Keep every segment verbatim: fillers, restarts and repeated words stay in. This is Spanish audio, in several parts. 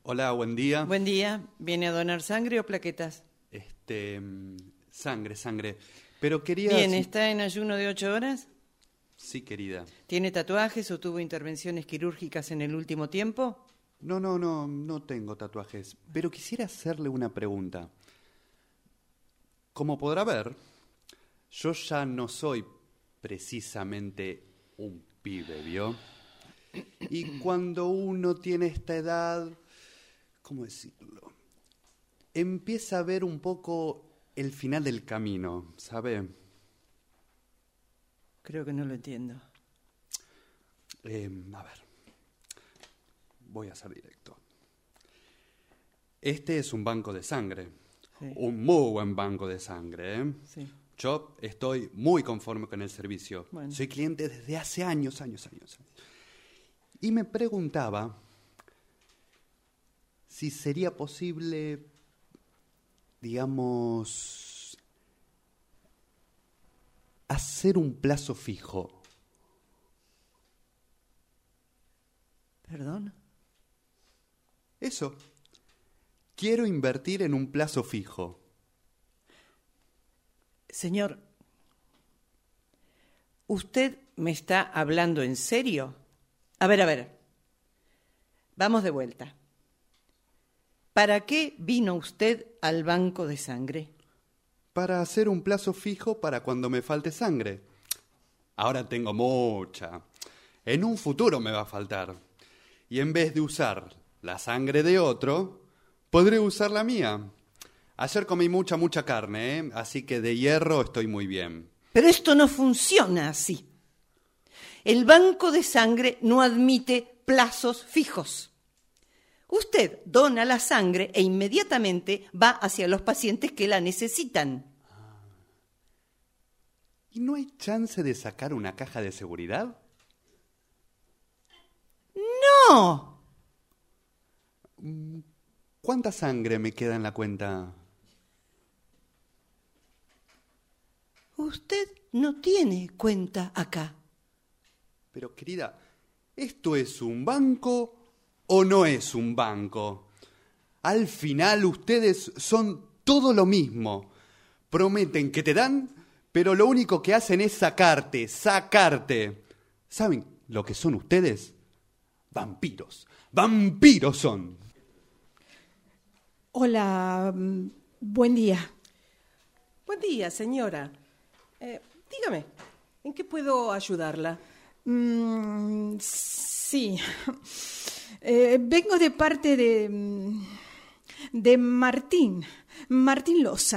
Hola, buen día. Buen día. ¿Viene a donar sangre o plaquetas? Este, sangre, sangre. Pero quería... Bien, si... ¿está en ayuno de ocho horas? Sí, querida. ¿Tiene tatuajes o tuvo intervenciones quirúrgicas en el último tiempo? No, no, no, no tengo tatuajes. Pero quisiera hacerle una pregunta. Como podrá ver, yo ya no soy precisamente un pibe, ¿vio? Y cuando uno tiene esta edad, ¿cómo decirlo? Empieza a ver un poco el final del camino, ¿sabe? Creo que no lo entiendo. Eh, a ver, voy a ser directo. Este es un banco de sangre, Sí. un muy buen banco de sangre, ¿eh? Sí. Yo estoy muy conforme con el servicio. Bueno. Soy cliente desde hace años, años, años. Y me preguntaba si sería posible, digamos, hacer un plazo fijo. ¿Perdón? Eso. Quiero invertir en un plazo fijo. Señor, ¿usted me está hablando en serio? A ver, a ver. Vamos de vuelta. ¿Para qué vino usted al banco de sangre? Para hacer un plazo fijo para cuando me falte sangre. Ahora tengo mucha. En un futuro me va a faltar. Y en vez de usar la sangre de otro, podré usar la mía. Ayer comí mucha, mucha carne, ¿eh? Así que de hierro estoy muy bien. Pero esto no funciona así. El banco de sangre no admite plazos fijos. Usted dona la sangre e inmediatamente va hacia los pacientes que la necesitan. ¿Y no hay chance de sacar una caja de seguridad? ¡No! ¿Cuánta sangre me queda en la cuenta? Usted no tiene cuenta acá. Pero, querida, ¿esto es un banco o no es un banco? Al final ustedes son todo lo mismo. Prometen que te dan, pero lo único que hacen es sacarte, sacarte. ¿Saben lo que son ustedes? Vampiros. Vampiros son. Hola, mm, buen día. Buen día, señora. Eh, dígame, ¿en qué puedo ayudarla? Mm, sí. Eh, vengo de parte de, mm, de Martín, Martín Loza.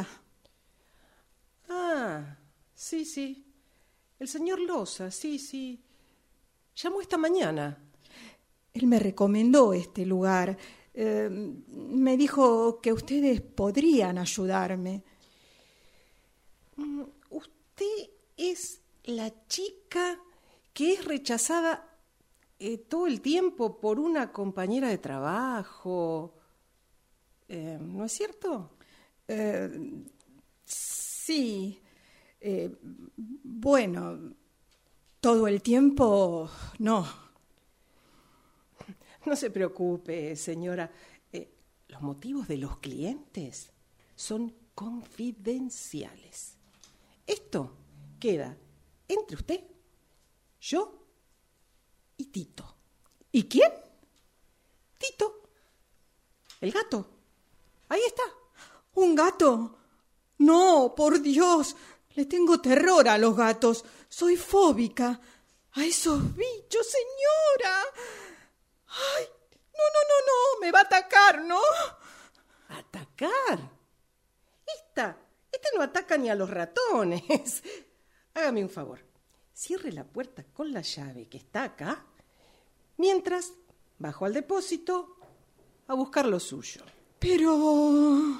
Ah, sí, sí. El señor Loza, sí, sí. Llamó esta mañana. Él me recomendó este lugar. Eh, me dijo que ustedes podrían ayudarme. Mm, Usted es la chica que es rechazada eh, todo el tiempo por una compañera de trabajo. Eh, ¿No es cierto? Eh, sí. Eh, bueno, todo el tiempo no. No se preocupe, señora. Eh, los motivos de los clientes son confidenciales. Esto queda entre usted, yo y Tito. ¿Y quién? Tito, el gato. Ahí está. ¿Un gato? No, por Dios, le tengo terror a los gatos. Soy fóbica a esos bichos, señora. Ay, no, no, no, no, me va a atacar, ¿no? ¿Atacar? Esta, esta no ataca ni a los ratones. Hágame un favor. Cierre la puerta con la llave que está acá, mientras bajo al depósito a buscar lo suyo. Pero...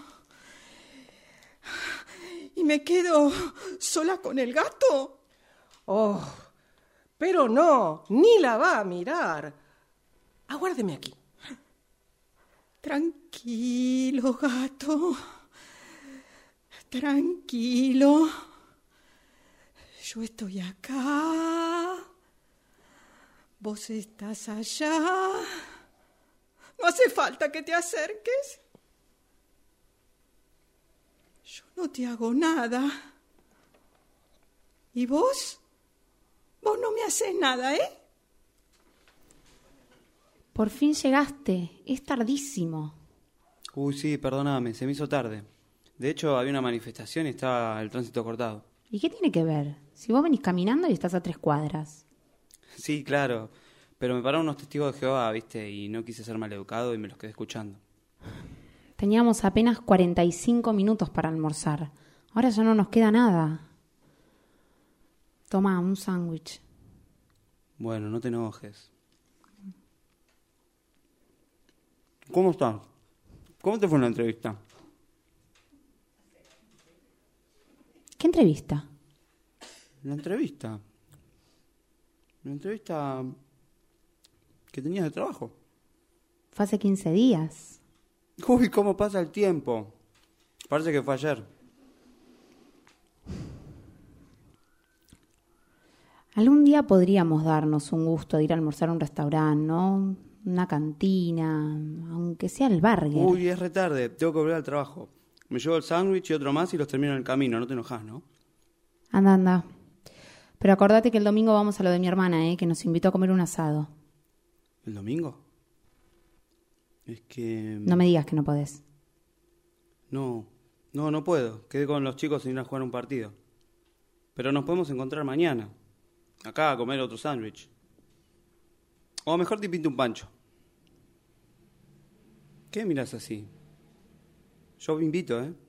¿Y me quedo sola con el gato? Oh, pero no, ni la va a mirar. Aguárdeme aquí. Tranquilo, gato. Tranquilo. Yo estoy acá. Vos estás allá. no hace falta que te acerques. Yo no te hago nada. ¿Y vos? Vos no me haces nada, ¿eh? Por fin llegaste. Es tardísimo. Uy, sí, perdóname, se me hizo tarde. De hecho, había una manifestación y estaba el tránsito cortado. ¿Y qué tiene que ver? Si vos venís caminando y estás a tres cuadras. Sí, claro, pero me pararon unos testigos de Jehová, ¿viste? Y no quise ser maleducado y me los quedé escuchando. Teníamos apenas cuarenta y cinco minutos para almorzar. Ahora ya no nos queda nada. Toma, un sándwich. Bueno, no te enojes. ¿Cómo estás? ¿Cómo te fue en la entrevista? ¿Qué entrevista? La entrevista. La entrevista que tenías de trabajo. Fue hace quince días. Uy, cómo pasa el tiempo. Parece que fue ayer. Algún día podríamos darnos un gusto de ir a almorzar a un restaurante, ¿no? Una cantina, aunque sea el burger. Uy, es re tarde, tengo que volver al trabajo. Me llevo el sándwich y otro más y los termino en el camino, no te enojas, ¿no? Anda, anda. Pero acordate que el domingo vamos a lo de mi hermana, ¿eh? Que nos invitó a comer un asado. ¿El domingo? Es que... No me digas que no podés. No, no, no puedo. Quedé con los chicos sin ir a jugar un partido. Pero nos podemos encontrar mañana. Acá a comer otro sándwich. O mejor te pinto un pancho. ¿Qué miras así? Yo me invito, ¿eh?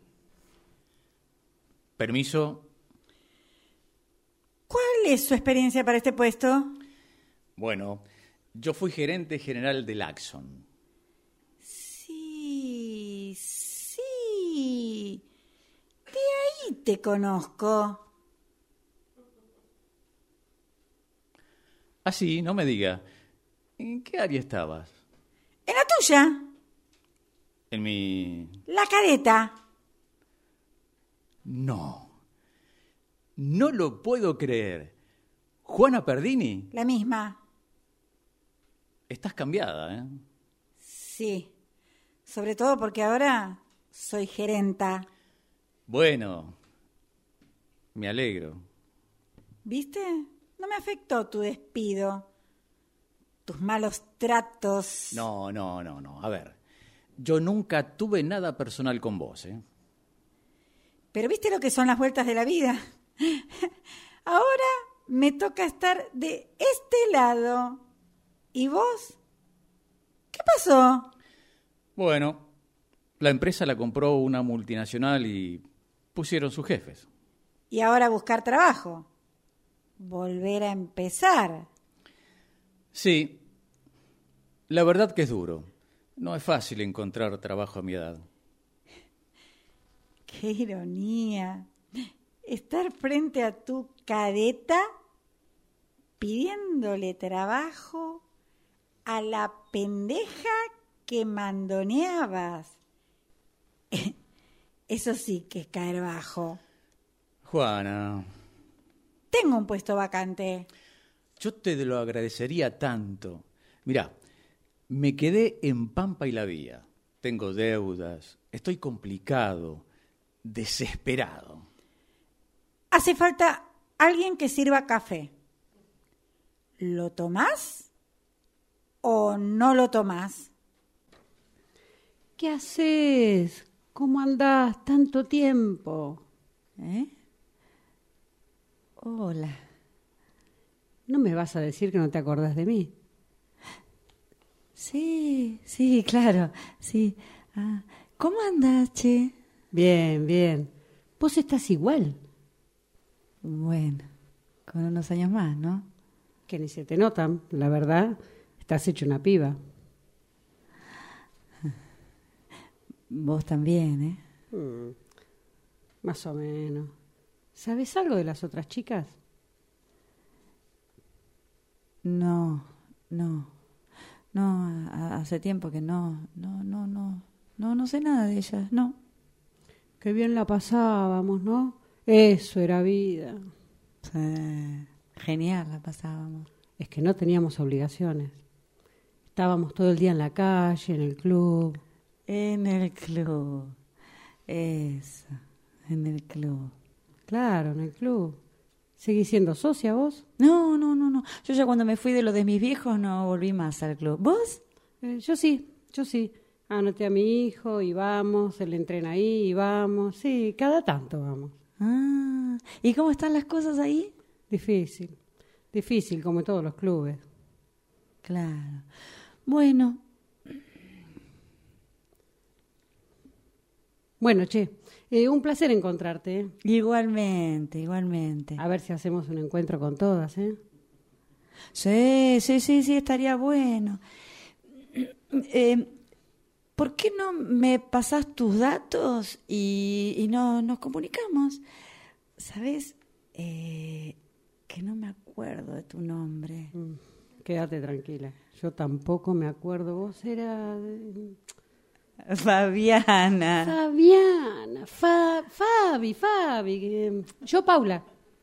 Permiso. ¿Cuál es su experiencia para este puesto? Bueno, yo fui gerente general del Axon. Sí, sí. De ahí te conozco. Ah, sí, no me diga. ¿En qué área estabas? ¿En la tuya? En mi... La careta. No. No lo puedo creer. ¿Juana Perdini? La misma. Estás cambiada, ¿eh? Sí. Sobre todo porque ahora soy gerenta. Bueno, me alegro. ¿Viste? No me afectó tu despido. Tus malos tratos. No, no, no, no. A ver, yo nunca tuve nada personal con vos, ¿eh? Pero ¿viste lo que son las vueltas de la vida? Ahora me toca estar de este lado. ¿Y vos? ¿Qué pasó? Bueno, la empresa la compró una multinacional y pusieron sus jefes. Y ahora buscar trabajo. Volver a empezar. Sí, la verdad que es duro. No es fácil encontrar trabajo a mi edad. ¡Qué ironía! Estar frente a tu careta pidiéndole trabajo a la pendeja que mandoneabas. Eso sí que es caer bajo. Juana, Tengo un puesto vacante. yo te lo agradecería tanto. Mirá, me quedé en Pampa y la Vía. Tengo deudas, estoy complicado, desesperado. Hace falta alguien que sirva café. ¿Lo tomás o no lo tomás? ¿Qué haces? ¿Cómo andás tanto tiempo? ¿Eh? Hola. ¿No me vas a decir que no te acordás de mí? Sí, sí, claro, sí. Ah, ¿cómo andás, che? Bien, bien. Vos estás igual. Bueno, con unos años más, ¿no? Que ni se te notan, la verdad. Estás hecho una piba. Vos también, ¿eh? Mm, más o menos. ¿Sabes algo de las otras chicas? No, no. No, a- hace tiempo que no, no, no, no. No, no sé nada de ellas, no. Qué bien la pasábamos, ¿no? Eso era vida. Sí, genial la pasábamos. Es que no teníamos obligaciones. Estábamos todo el día en la calle, en el club. En el club. Eso, en el club. Claro, en el club. ¿Seguís siendo socia vos? No, no, no, no. Yo ya cuando me fui de lo de mis viejos no volví más al club. ¿Vos? Eh, yo sí, yo sí. Anoté a mi hijo y vamos, él entrena ahí y vamos. Sí, cada tanto vamos. Ah, ¿y cómo están las cosas ahí? Difícil, difícil como en todos los clubes. Claro. Bueno. Bueno, che, eh, un placer encontrarte. ¿eh? Igualmente, igualmente. A ver si hacemos un encuentro con todas, ¿eh? Sí, sí, sí, sí, estaría bueno. Eh, ¿Por qué no me pasás tus datos y, y no nos comunicamos? ¿Sabes? Eh, que no me acuerdo de tu nombre. Mm, quédate tranquila. Yo tampoco me acuerdo. Vos era... Fabiana. Fabiana. Fa, Fabi, Fabi. eh, Yo, Paula.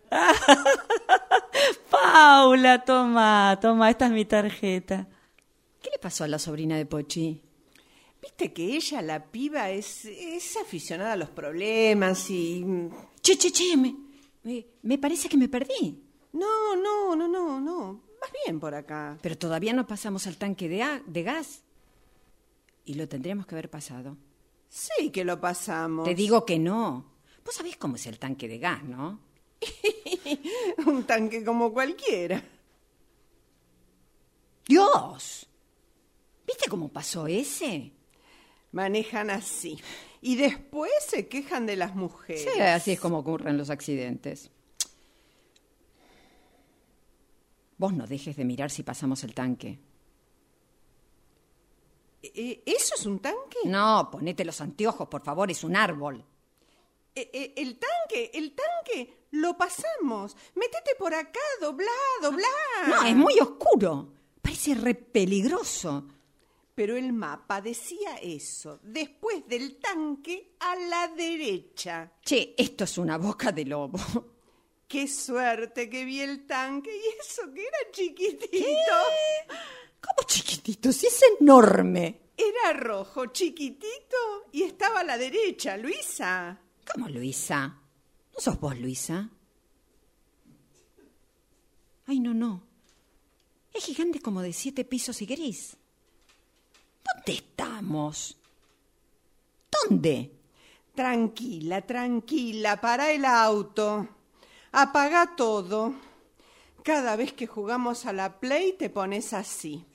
Paula, toma, toma, esta es mi tarjeta. ¿Qué le pasó a la sobrina de Pochi? Viste que ella, la piba, es, es aficionada a los problemas y... Che, che, che, me, me, me parece que me perdí. No, no, no, no, no. Vas bien por acá. Pero todavía no pasamos al tanque de, a- de gas. Y lo tendríamos que haber pasado. Sí que lo pasamos. Te digo que no. Vos sabés cómo es el tanque de gas, ¿no? Un tanque como cualquiera. ¡Dios! ¿Viste cómo pasó ese? Manejan así. Y después se quejan de las mujeres. Sí, así es como ocurren los accidentes. Vos no dejes de mirar si pasamos el tanque. Eh, ¿Eso es un tanque? No, ponete los anteojos, por favor, es un árbol. Eh, eh, el tanque, el tanque, lo pasamos. Métete por acá, doblá, doblá. No, es muy oscuro. Parece re peligroso. Pero el mapa decía eso. Después del tanque, a la derecha. Che, esto es una boca de lobo. Qué suerte que vi el tanque y eso que era chiquitito. ¿Qué? ¿Cómo chiquitito? Si es enorme. Era rojo, chiquitito y estaba a la derecha, Luisa. ¿Cómo, Luisa? ¿No sos vos, Luisa? Ay, no, no. Es gigante como de siete pisos y gris. ¿Dónde estamos? ¿Dónde? Tranquila, tranquila, para el auto. Apaga todo. Cada vez que jugamos a la Play te pones así.